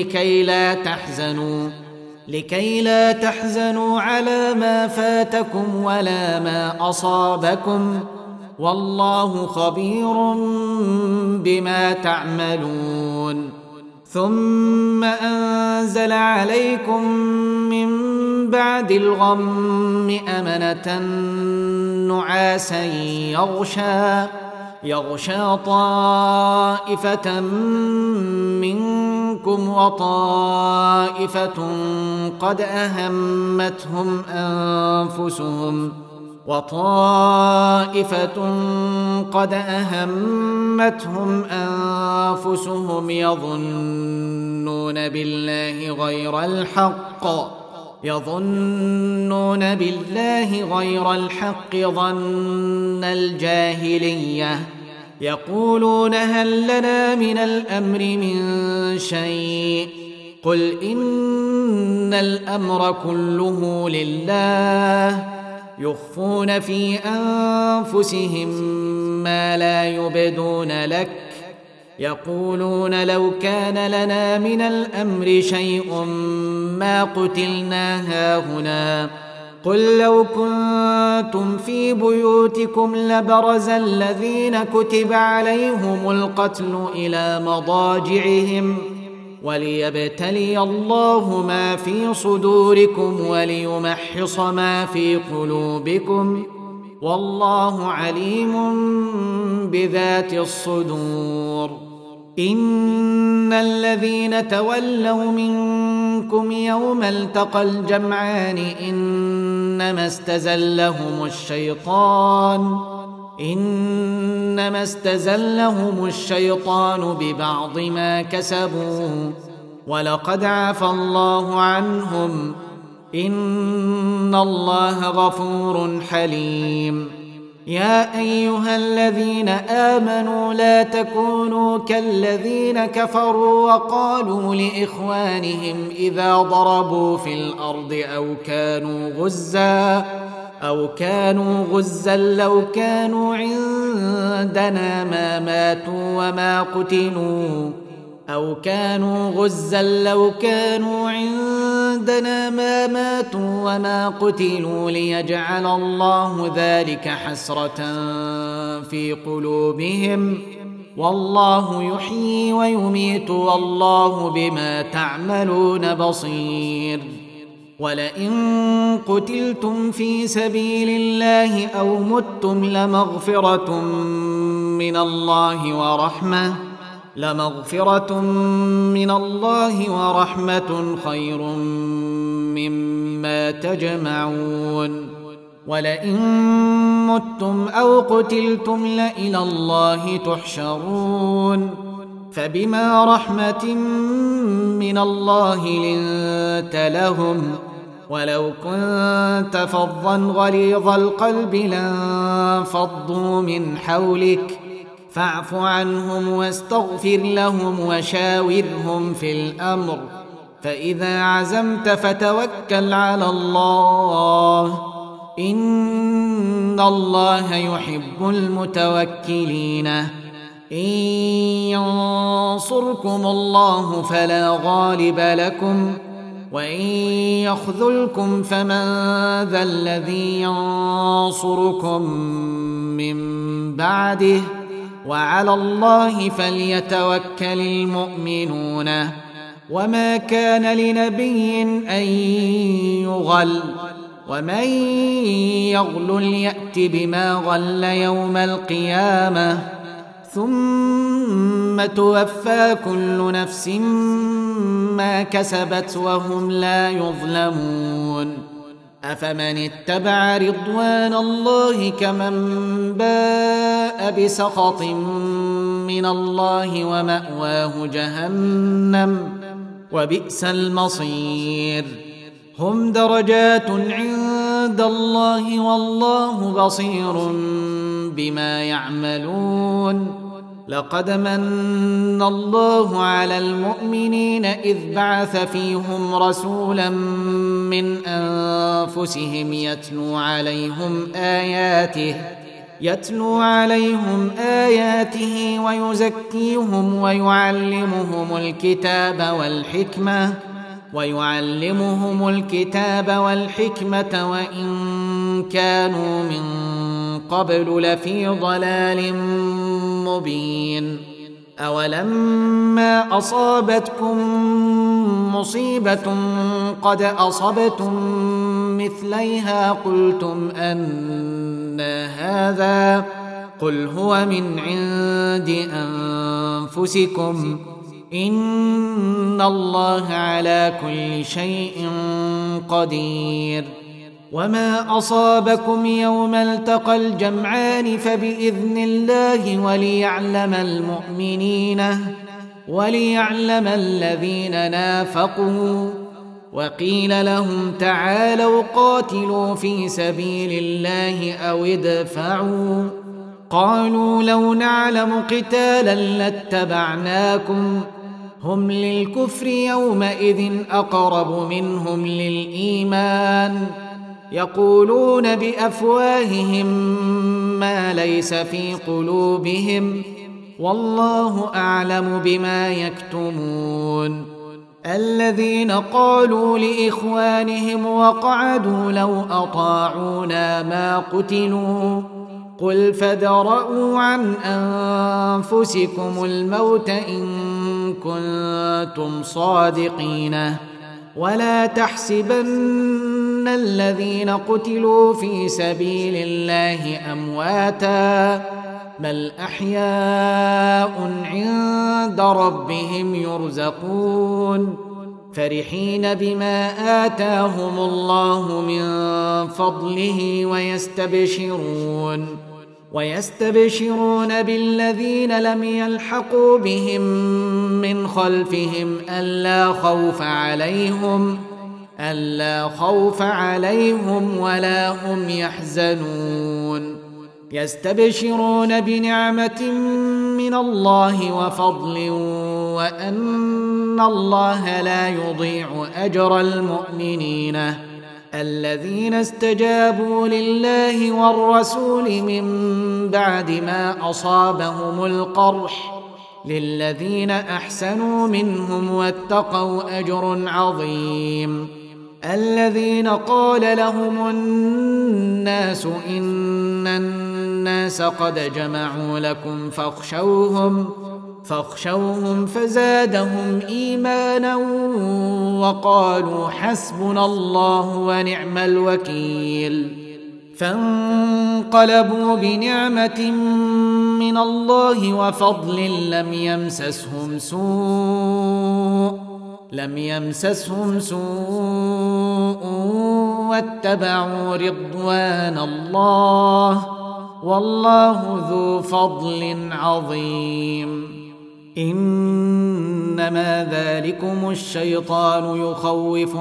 لكي لا تحزنوا على ما فاتكم ولا ما أصابكم والله خبير بما تعملون. ثم أنزل عليكم من بعد الغم أمنة نعاسا يغشى طائفة منكم وطائفة قد أهمتهم أنفسهم يظنون بالله غير الحق ظن الجاهلية يقولون هل لنا من الأمر من شيء قل إن الأمر كله لله يخفون في أنفسهم ما لا يبدون لك يقولون لو كان لنا من الأمر شيء ما قتلنا هاهنا قل لو كنتم في بيوتكم لبرز الذين كتب عليهم القتل إلى مضاجعهم وليبتلي الله ما في صدوركم وليمحص ما في قلوبكم والله عليم بذات الصدور. إن الذين تولوا منكم يوم التقى الجمعان إنما استزلهم الشيطان ببعض ما كسبوا ولقد عفى الله عنهم إن الله غفور حليم. يا أيها الذين آمنوا لا تكونوا كالذين كفروا وقالوا لإخوانهم إذا ضربوا في الأرض أو كانوا غزا لو كانوا عندنا ما ماتوا وما قتلوا ليجعل الله ذلك حسرة في قلوبهم والله يحيي ويميت والله بما تعملون بصير. ولئن قتلتم في سبيل الله أو متم لمغفرة من الله ورحمة خير مما تجمعون. ولئن متم أو قتلتم لإلى الله تحشرون. فبما رحمة من الله لنت لنت لهم، ولو كنت فظا غليظ القلب لانفضوا من حولك، فاعف عنهم واستغفر لهم وشاورهم في الأمر، فإذا عزمت فتوكل على الله، إن الله يحب المتوكلين. إن ينصركم الله فلا غالب لكم، وإن يخذلكم فمن ذا الذي ينصركم من بعده، وعلى الله فليتوكل المؤمنون. وما كان لنبي أن يغل، ومن يغل يأت بما غل يوم القيامة، ثم توفى كل نفس ما كسبت وهم لا يظلمون. أفمن اتبع رضوان الله كمن باء بسخط من الله ومأواه جهنم وبئس المصير. هم درجات عند الله والله بصير بما يعملون. لقد من الله على المؤمنين إذ بعث فيهم رسولا من أنفسهم يتلو عليهم آياته ويزكيهم ويعلمهم الكتاب والحكمة وإن كانوا من قبل لفي ضلال مبين. أولما أصابتكم مصيبة قد أصبتم مثليها قلتم أنى هذا، قل هو من عند أنفسكم إن الله على كل شيء قدير. وما أصابكم يوم التقى الجمعان فبإذن الله وليعلم الذين نافقوا. وقيل لهم تعالوا قاتلوا في سبيل الله أو ادفعوا، قالوا لو نعلم قتالا لاتبعناكم، هم للكفر يومئذ أقرب منهم للإيمان، يقولون بأفواههم ما ليس في قلوبهم والله أعلم بما يكتمون. الذين قالوا لإخوانهم وقعدوا لو أطاعونا ما قتلوا، قل فادرءوا عن أنفسكم الموت إن كنتم صادقين، ولا تحسبن الذين قتلوا في سبيل الله أمواتا، بل أحياء عند ربهم يرزقون، فرحين بما آتاهم الله من فضله ويستبشرون بالذين لم يلحقوا بهم من خلفهم ألا خوف عليهم ولا هم يحزنون. يستبشرون بنعمة من الله وفضل وأن الله لا يضيع أجر المؤمنين. الذين استجابوا لله والرسول من بعد ما أصابهم القرح للذين أحسنوا منهم واتقوا أجر عظيم. الذين قال لهم الناس إن الناس قد جمعوا لكم فاخشوهم فزادهم إيمانا وقالوا حسبنا الله ونعم الوكيل. فانقلبوا بنعمة من الله وفضل لم يمسسهم سوء واتبعوا رضوان الله والله ذو فضل عظيم. إن إنما ذلكم الشيطان يخوف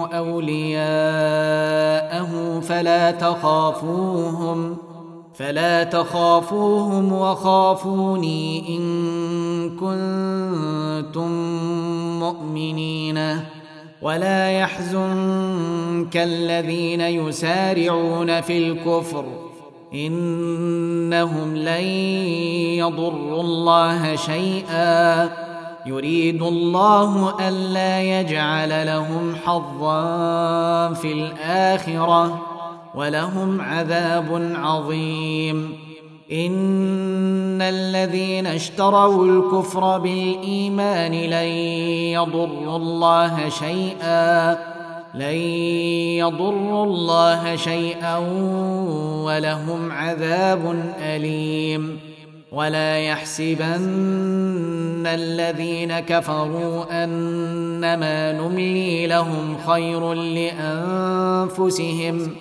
أولياءه فلا تخافوهم وخافوني إن كنتم مؤمنين ولا يحزنك الذين يسارعون في الكفر إنهم لن يضروا الله شيئا يريد الله ألا يجعل لهم حظا في الآخرة ولهم عذاب عظيم إن الذين اشتروا الكفر بالإيمان لن يضروا الله شيئا ولهم عذاب أليم ولا يحسبن الذين كفروا أنما نملي لهم خير لأنفسهم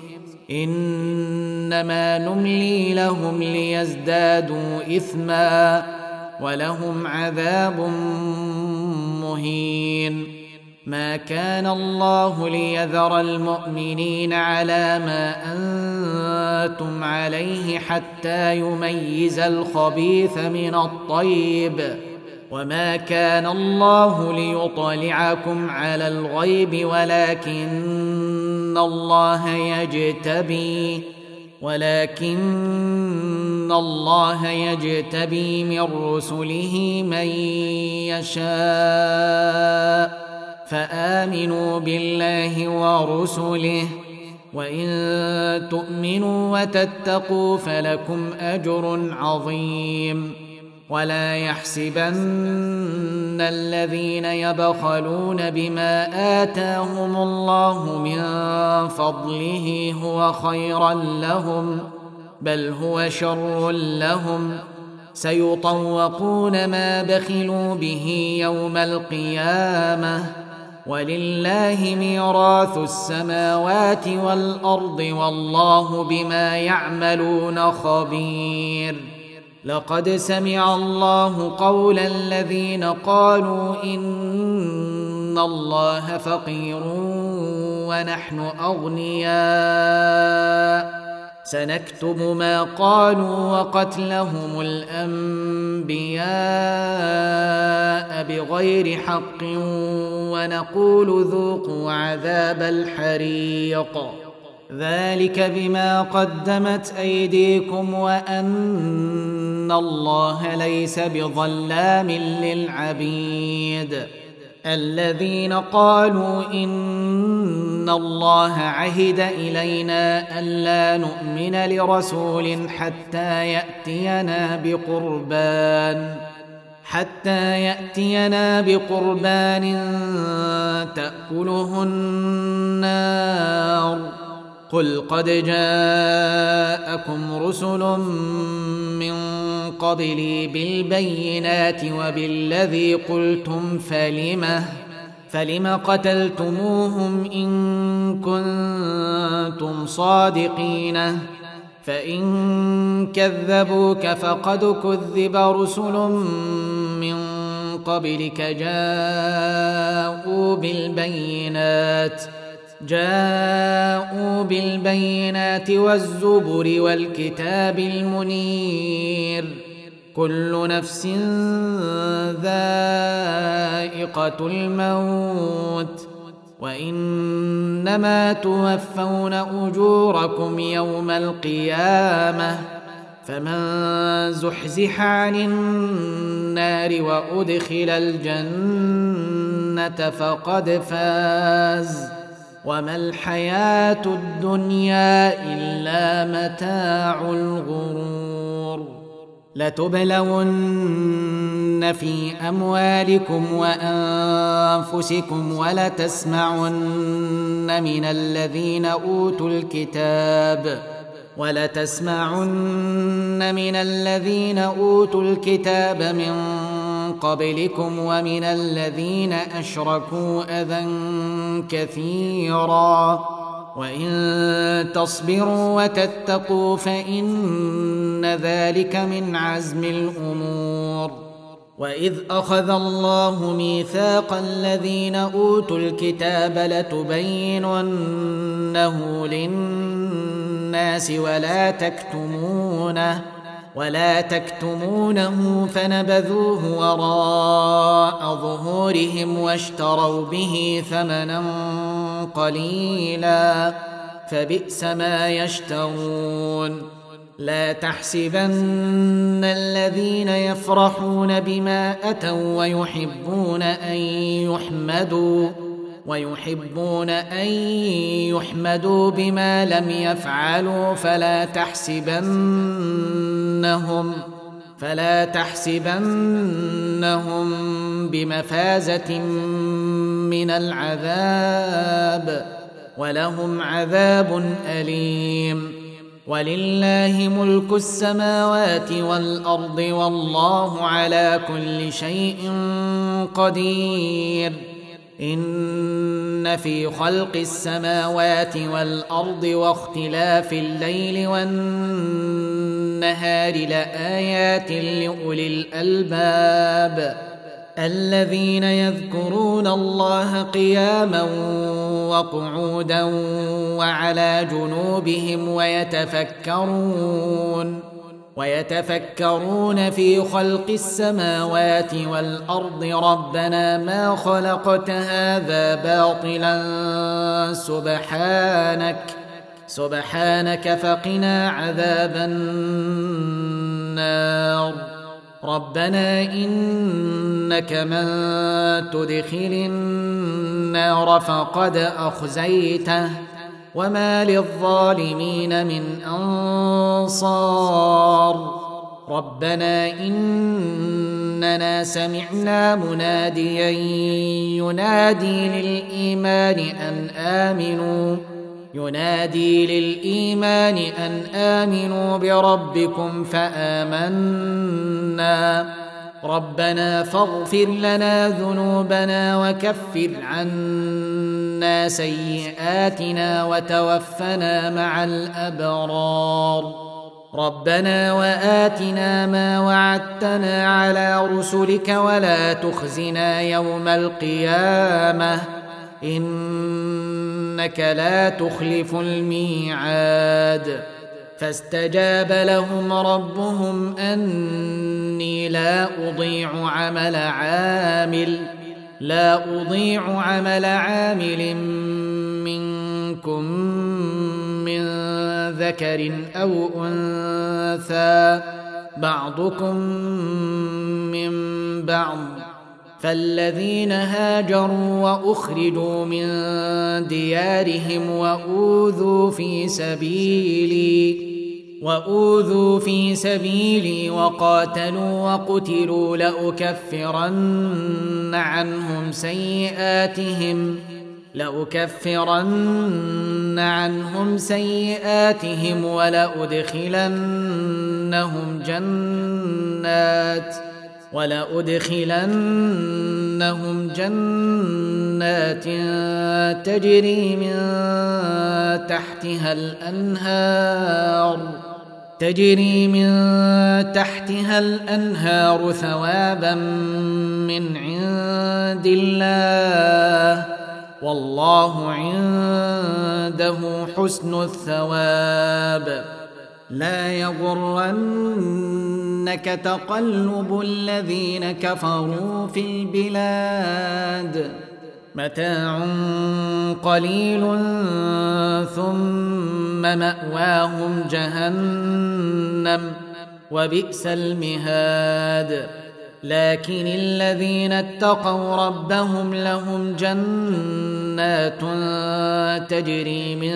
إنما نملي لهم ليزدادوا إثما ولهم عذاب مهين ما كان الله ليذر المؤمنين على ما أنتم عليه حتى يميز الخبيث من الطيب وما كان الله ليطلعكم على الغيب ولكن الله يجتبي من رسله من يشاء فآمنوا بالله ورسله وإن تؤمنوا وتتقوا فلكم أجر عظيم ولا يحسبن الذين يبخلون بما آتاهم الله من فضله هو خيرا لهم بل هو شر لهم سيطوقون ما بخلوا به يوم القيامة ولله ميراث السماوات والأرض والله بما يعملون خبير لقد سمع الله قول الذين قالوا إن الله فقير ونحن أغنياء سنكتب ما قالوا وقتلهم الأنبياء بغير حق ونقول ذوقوا عذاب الحريق ذلك بما قدمت أيديكم وأن الله ليس بظلام للعبيد الذين قالوا إن الله عهد إلينا ألا نؤمن لرسول حتى يأتينا بقربان تأكله النار قل قد جاءكم رسل من قبلي بالبينات وبالذي قلتم فلم قتلتموهم إن كنتم صادقين فإن كذبوك فقد كذب رسل من قبلك جاءوا بالبينات والزبر والكتاب المنير كل نفس ذائقة الموت وإنما توفون أجوركم يوم القيامة فمن زحزح عن النار وأدخل الجنة فقد فاز وما الحياة الدنيا إلا متاع الغرور لتبلون في أموالكم وأنفسكم ولتسمعن من الذين أوتوا الكتاب من قبلكم ومن الذين أشركوا أذى كثيرا وإن تصبروا وتتقوا فإن ذلك من عزم الأمور وإذ أخذ الله ميثاق الذين أوتوا الكتاب لتبيننه للناس ولا تكتمونه فنبذوه وراء ظهورهم واشتروا به ثمنا قليلا فبئس ما يشترون. لا تحسبن الذين يفرحون بما أتوا ويحبون أن يحمدوا بما لم يفعلوا فلا تحسبنهم بمفازة من العذاب ولهم عذاب أليم. ولله ملك السماوات والأرض والله على كل شيء قدير. إن في خلق السماوات والأرض واختلاف الليل والنهار لآيات لأولي الألباب الذين يذكرون الله قياما وقعودا وعلى جنوبهم ويتفكرون في خلق السماوات والأرض ربنا ما خلقت هذا باطلا سبحانك فقنا عذاب النار. ربنا إنك من تدخل النار فقد أخزيته وما للظالمين من أنصار. ربنا إننا سمعنا مناديا ينادي للإيمان أن آمنوا بربكم فآمنا. ربنا فاغفر لنا ذنوبنا وكفر عنا سيئاتنا وتوفنا مع الأبرار. ربنا وآتنا ما وعدتنا على رسلك ولا تخزنا يوم القيامة إنك لا تخلف الميعاد. فاستجاب لهم ربهم أني لا أضيع عمل عامل منكم من ذكر أو أنثى بعضكم من بعض. فالذين هاجروا وأخرجوا من ديارهم وأوذوا في سبيلي وقاتلوا وقتلوا لأكفرن عنهم سيئاتهم ولأدخلنهم جنات تجري من تحتها الأنهار ثوابا من عند الله والله عنده حسن الثواب. لا يغرنك تقلب الذين كفروا في البلاد متاع قليل ثم مأواهم جهنم وبئس المهاد. لكن الذين اتقوا ربهم لهم جنات تجري من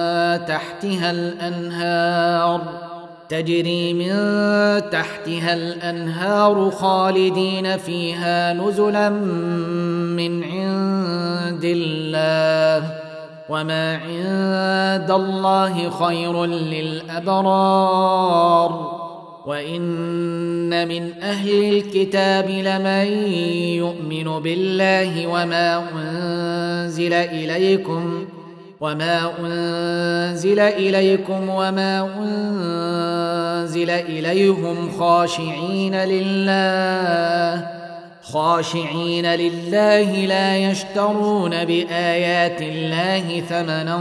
تحتها الأنهار خالدين فيها نزلا من عند الله وما عند الله خير للأبرار. وإن من أهل الكتاب لمن يؤمن بالله وما أنزل إليكم وما أنزل إليهم خاشعين لله خاشعين لله لا يشترون بآيات الله ثمنا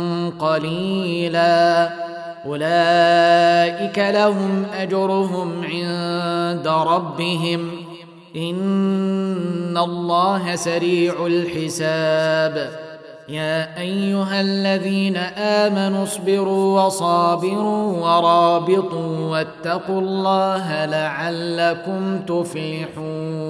قليلا أولئك لهم أجرهم عند ربهم إن الله سريع الحساب يا أيها الذين آمنوا اصبروا وصابروا ورابطوا واتقوا الله لعلكم تفلحون